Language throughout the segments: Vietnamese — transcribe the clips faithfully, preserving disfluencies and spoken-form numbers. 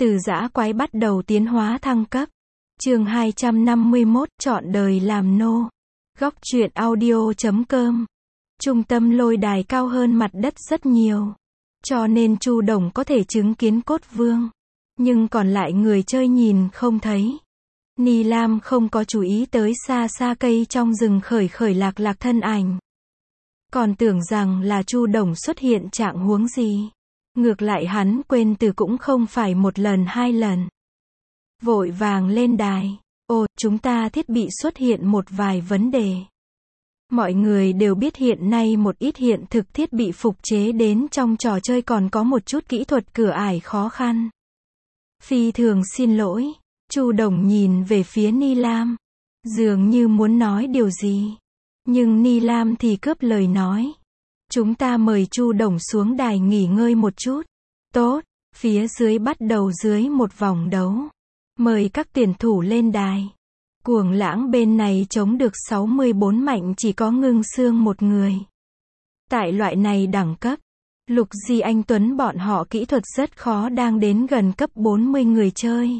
Từ dã quái bắt đầu tiến hóa thăng cấp. Chương hai trăm năm mươi mốt, chọn đời làm nô. Góc truyện audio chấm com. Trung tâm lôi đài cao hơn mặt đất rất nhiều, cho nên Chu Đồng có thể chứng kiến cốt vương, nhưng còn lại người chơi nhìn không thấy. Ni Lam không có chú ý tới xa xa cây trong rừng khởi khởi lạc lạc thân ảnh, còn tưởng rằng là Chu Đồng xuất hiện trạng huống gì. Ngược lại hắn quên từ cũng không phải một lần hai lần. Vội vàng lên đài. Ồ, chúng ta thiết bị xuất hiện một vài vấn đề. Mọi người đều biết hiện nay một ít hiện thực thiết bị phục chế đến trong trò chơi còn có một chút kỹ thuật cửa ải khó khăn. Phi thường xin lỗi. Chu Đồng nhìn về phía Ni Lam, dường như muốn nói điều gì, nhưng Ni Lam thì cướp lời nói. Chúng ta mời Chu Đồng xuống đài nghỉ ngơi một chút. Tốt. Phía dưới bắt đầu dưới một vòng đấu. Mời các tuyển thủ lên đài. Cuồng Lãng bên này chống được sáu mươi bốn mạnh chỉ có Ngưng Xương một người. Tại loại này đẳng cấp, Lục Di Anh Tuấn bọn họ kỹ thuật rất khó đang đến gần cấp bốn mươi người chơi.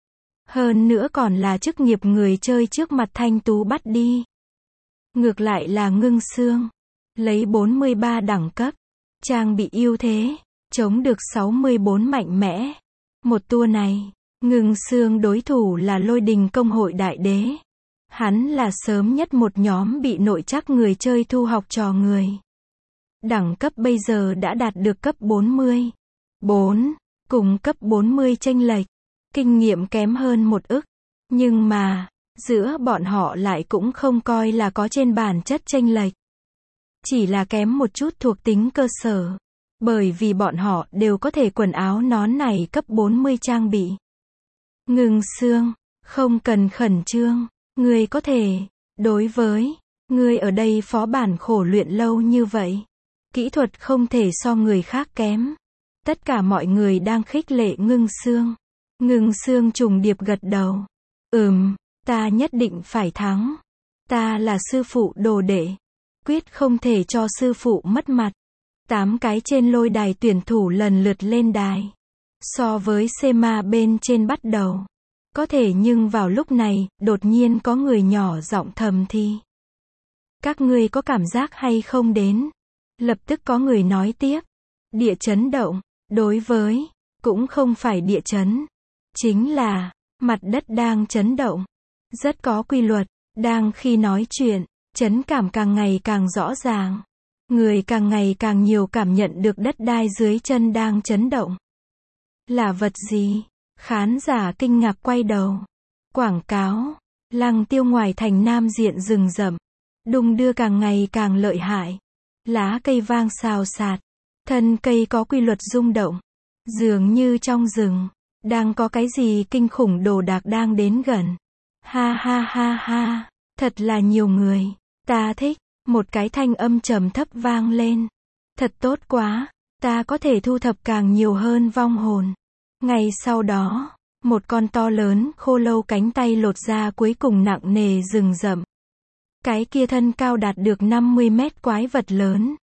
Hơn nữa còn là chức nghiệp người chơi trước mặt thanh tú bắt đi. Ngược lại là Ngưng Xương, lấy bốn mươi ba đẳng cấp, trang bị ưu thế, chống được sáu mươi bốn mạnh mẽ. Một tour này, Ngưng Xương đối thủ là Lôi Đình Công hội Đại Đế. Hắn là sớm nhất một nhóm bị nội trắc người chơi thu học trò người. Đẳng cấp bây giờ đã đạt được cấp bốn mươi. bốn, cùng cấp bốn mươi chênh lệch, kinh nghiệm kém hơn một ức. Nhưng mà, giữa bọn họ lại cũng không coi là có trên bản chất chênh lệch. Chỉ là kém một chút thuộc tính cơ sở. Bởi vì bọn họ đều có thể quần áo nón này cấp bốn mươi trang bị. Ngưng Xương, không cần khẩn trương, ngươi có thể. Đối với ngươi ở đây phó bản khổ luyện lâu như vậy, kỹ thuật không thể so người khác kém. Tất cả mọi người đang khích lệ Ngưng Xương. Ngưng Xương trùng điệp gật đầu. Ừm, ta nhất định phải thắng. Ta là sư phụ đồ đệ, quyết không thể cho sư phụ mất mặt. Tám cái trên lôi đài tuyển thủ lần lượt lên đài. So với Sema bên trên bắt đầu. Có thể nhưng vào lúc này, đột nhiên có người nhỏ giọng thầm thì. Các ngươi có cảm giác hay không đến? Lập tức có người nói tiếp. Địa chấn động. Đối với, cũng không phải địa chấn. Chính là, mặt đất đang chấn động. Rất có quy luật. Đang khi nói chuyện, chấn cảm càng ngày càng rõ ràng. Người càng ngày càng nhiều cảm nhận được đất đai dưới chân đang chấn động. Là vật gì? Khán giả kinh ngạc quay đầu. Quảng cáo. Lăng Tiêu ngoài thành nam diện rừng rậm. Đung đưa càng ngày càng lợi hại. Lá cây vang xào xạc. Thân cây có quy luật rung động. Dường như trong rừng, đang có cái gì kinh khủng đồ đạc đang đến gần. Ha ha ha ha. Thật là nhiều người. Ta thích. Một cái thanh âm trầm thấp vang lên. Thật tốt quá. Ta có thể thu thập càng nhiều hơn vong hồn. Ngay sau đó, một con to lớn khô lâu cánh tay lột ra cuối cùng nặng nề rừng rậm. Cái kia thân cao đạt được năm mươi mét quái vật lớn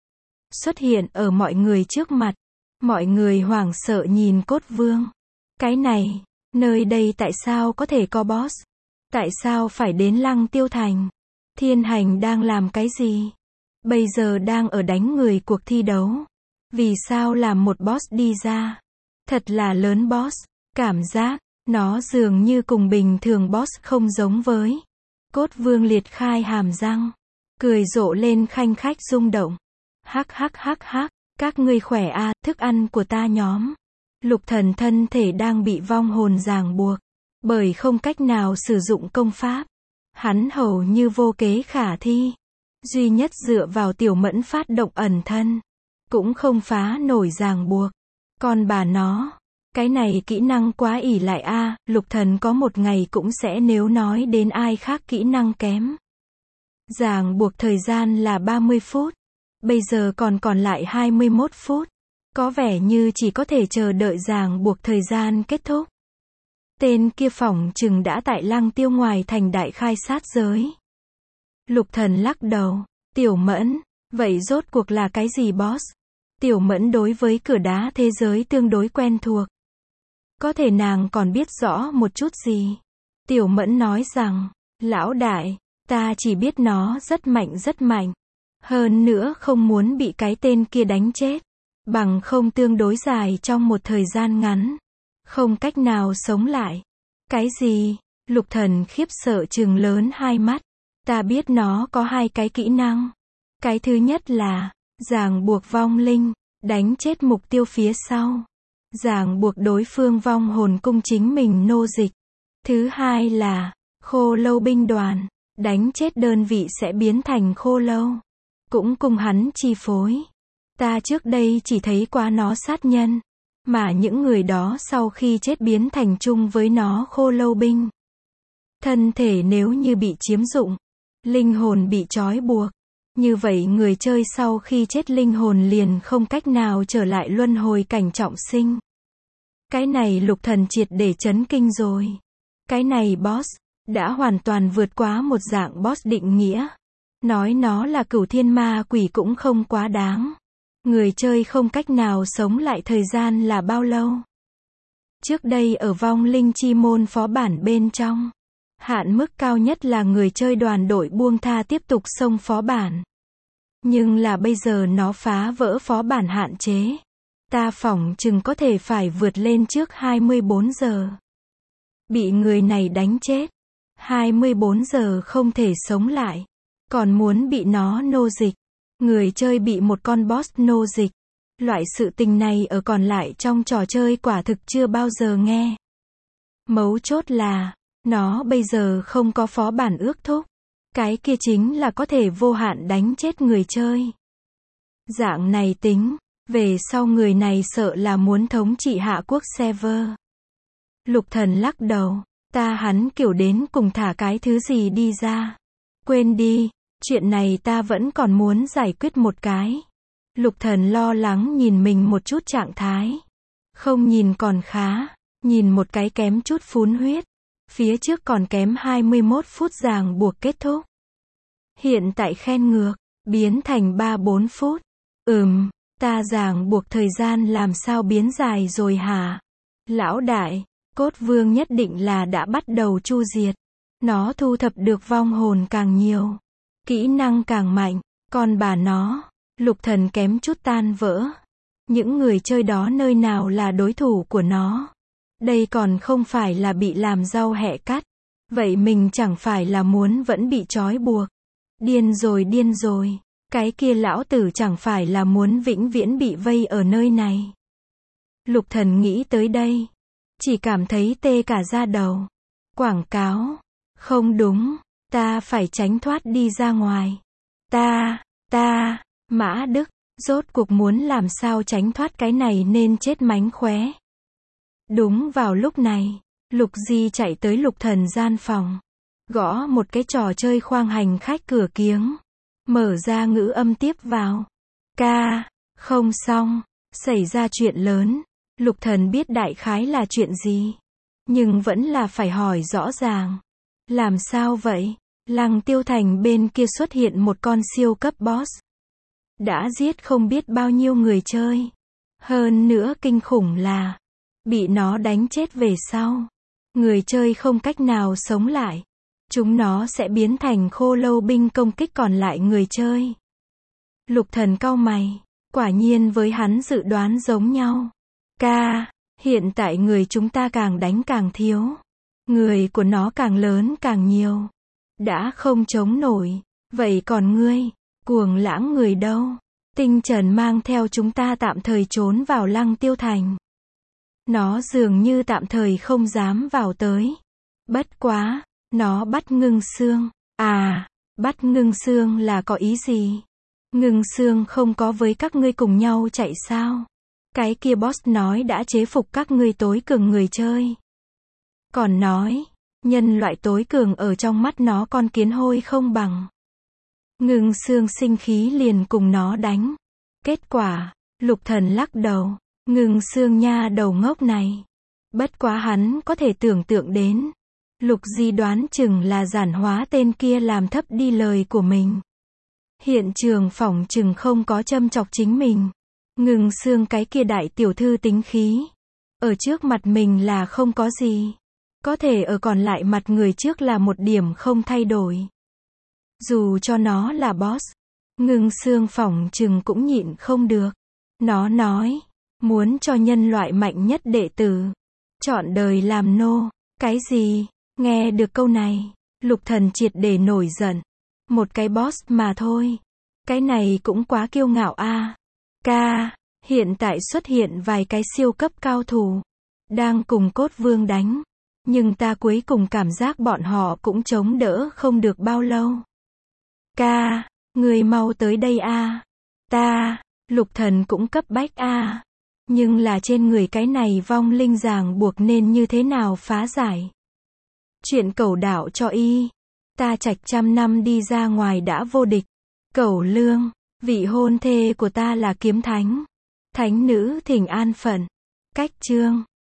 xuất hiện ở mọi người trước mặt. Mọi người hoảng sợ nhìn Cốt Vương. Cái này, nơi đây tại sao có thể có boss? Tại sao phải đến Lăng Tiêu Thành? Thiên Hành đang làm cái gì? Bây giờ đang ở đánh người cuộc thi đấu. Vì sao làm một boss đi ra? Thật là lớn boss. Cảm giác, nó dường như cùng bình thường boss không giống với. Cốt Vương liệt khai hàm răng. Cười rộ lên khanh khách rung động. Hắc hắc hắc hắc, các ngươi khỏe à, thức ăn của ta nhóm. Lục Thần thân thể đang bị vong hồn ràng buộc. Bởi không cách nào sử dụng công pháp. Hắn hầu như vô kế khả thi. Duy nhất dựa vào Tiểu Mẫn phát động ẩn thân. Cũng không phá nổi ràng buộc. Còn bà nó, cái này kỹ năng quá ỷ lại a. À, Lục Thần có một ngày cũng sẽ nếu nói đến ai khác kỹ năng kém. Ràng buộc thời gian là ba mươi phút. Bây giờ còn còn lại hai mươi mốt phút. Có vẻ như chỉ có thể chờ đợi ràng buộc thời gian kết thúc. Tên kia phỏng chừng đã tại Lăng Tiêu ngoài thành đại khai sát giới. Lục Thần lắc đầu. Tiểu Mẫn, vậy rốt cuộc là cái gì boss? Tiểu Mẫn đối với cửa đá thế giới tương đối quen thuộc. Có thể nàng còn biết rõ một chút gì. Tiểu Mẫn nói rằng, lão đại, ta chỉ biết nó rất mạnh rất mạnh. Hơn nữa không muốn bị cái tên kia đánh chết. Bằng không tương đối dài trong một thời gian ngắn. Không cách nào sống lại. Cái gì? Lục Thần khiếp sợ trừng lớn hai mắt. Ta biết nó có hai cái kỹ năng. Cái thứ nhất là ràng buộc vong linh, đánh chết mục tiêu phía sau. Ràng buộc đối phương vong hồn cung chính mình nô dịch. Thứ hai là khô lâu binh đoàn, đánh chết đơn vị sẽ biến thành khô lâu. Cũng cùng hắn chi phối. Ta trước đây chỉ thấy qua nó sát nhân. Mà những người đó sau khi chết biến thành chung với nó khô lâu binh. Thân thể nếu như bị chiếm dụng, linh hồn bị trói buộc. Như vậy người chơi sau khi chết linh hồn liền không cách nào trở lại luân hồi cảnh trọng sinh. Cái này Lục Thần triệt để chấn kinh rồi. Cái này boss, đã hoàn toàn vượt quá một dạng boss định nghĩa. Nói nó là cửu thiên ma quỷ cũng không quá đáng. Người chơi không cách nào sống lại thời gian là bao lâu. Trước đây ở vong linh chi môn phó bản bên trong. Hạn mức cao nhất là người chơi đoàn đội buông tha tiếp tục xông phó bản. Nhưng là bây giờ nó phá vỡ phó bản hạn chế. Ta phỏng chừng có thể phải vượt lên trước hai mươi bốn giờ. Bị người này đánh chết. hai mươi bốn giờ không thể sống lại. Còn muốn bị nó nô dịch. Người chơi bị một con boss nô dịch. Loại sự tình này ở còn lại trong trò chơi quả thực chưa bao giờ nghe. Mấu chốt là, nó bây giờ không có phó bản ước thúc. Cái kia chính là có thể vô hạn đánh chết người chơi. Dạng này tính, về sau người này sợ là muốn thống trị hạ quốc server. Lục Thần lắc đầu, ta hắn kiểu đến cùng thả cái thứ gì đi ra. Quên đi, chuyện này ta vẫn còn muốn giải quyết một cái. Lục Thần lo lắng nhìn mình một chút trạng thái. Không nhìn còn khá, nhìn một cái kém chút phun huyết. Phía trước còn kém hai mươi mốt phút ràng buộc kết thúc. Hiện tại khen ngược, biến thành ba bốn phút. Ừm, ta ràng buộc thời gian làm sao biến dài rồi hả? Lão đại, cốt vương nhất định là đã bắt đầu chu diệt. Nó thu thập được vong hồn càng nhiều. Kỹ năng càng mạnh, còn bà nó, Lục Thần kém chút tan vỡ. Những người chơi đó nơi nào là đối thủ của nó. Đây còn không phải là bị làm rau hẹ cắt. Vậy mình chẳng phải là muốn vẫn bị trói buộc. Điên rồi điên rồi. Cái kia lão tử chẳng phải là muốn vĩnh viễn bị vây ở nơi này. Lục Thần nghĩ tới đây. Chỉ cảm thấy tê cả da đầu. Quảng cáo. Không đúng. Ta phải tránh thoát đi ra ngoài. Ta, ta, Mã Đức, rốt cuộc muốn làm sao tránh thoát cái này nên chết mánh khóe. Đúng vào lúc này, Lục Di chạy tới Lục Thần gian phòng. Gõ một cái trò chơi khoang hành khách cửa kiếng. Mở ra ngữ âm tiếp vào. Ca, không xong, xảy ra chuyện lớn. Lục Thần biết đại khái là chuyện gì. Nhưng vẫn là phải hỏi rõ ràng. Làm sao vậy? Lăng Tiêu Thành bên kia xuất hiện một con siêu cấp boss. Đã giết không biết bao nhiêu người chơi. Hơn nữa kinh khủng là, bị nó đánh chết về sau. Người chơi không cách nào sống lại. Chúng nó sẽ biến thành khô lâu binh công kích còn lại người chơi. Lục Thần cau mày. Quả nhiên với hắn dự đoán giống nhau. Ca, hiện tại người chúng ta càng đánh càng thiếu. Người của nó càng lớn càng nhiều. Đã không chống nổi. Vậy còn ngươi, cuồng lãng người đâu? Tinh Trần mang theo chúng ta tạm thời trốn vào Lăng Tiêu Thành. Nó dường như tạm thời không dám vào tới. Bất quá, nó bắt Ngưng Xương. À, bắt Ngưng Xương là có ý gì? Ngưng Xương không có với các ngươi cùng nhau chạy sao? Cái kia boss nói đã chế phục các ngươi tối cường người chơi. Còn nói, nhân loại tối cường ở trong mắt nó con kiến hôi không bằng. Ngưng Xương sinh khí liền cùng nó đánh. Kết quả, Lục Thần lắc đầu. Ngưng Xương nha đầu ngốc này. Bất quá hắn có thể tưởng tượng đến. Lục Di đoán chừng là giản hóa tên kia làm thấp đi lời của mình. Hiện trường phỏng chừng không có châm chọc chính mình. Ngưng Xương cái kia đại tiểu thư tính khí. Ở trước mặt mình là không có gì. Có thể ở còn lại mặt người trước là một điểm không thay đổi. Dù cho nó là boss, Ngưng Xương phỏng chừng cũng nhịn không được. Nó nói, muốn cho nhân loại mạnh nhất đệ tử, chọn đời làm nô. Cái gì? Nghe được câu này, Lục Thần triệt để nổi giận. Một cái boss mà thôi. Cái này cũng quá kiêu ngạo a. Ca, hiện tại xuất hiện vài cái siêu cấp cao thủ, đang cùng Cốt Vương đánh. Nhưng ta cuối cùng cảm giác bọn họ cũng chống đỡ không được bao lâu. Ca, người mau tới đây a. Ta, Lục Thần cũng cấp bách a. Nhưng là trên người cái này vong linh ràng buộc nên như thế nào phá giải? Chuyện cẩu đạo cho y. Ta trạch trăm năm đi ra ngoài đã vô địch. Cẩu Lương, vị hôn thê của ta là kiếm thánh. Thánh nữ thỉnh an phận. Cách chương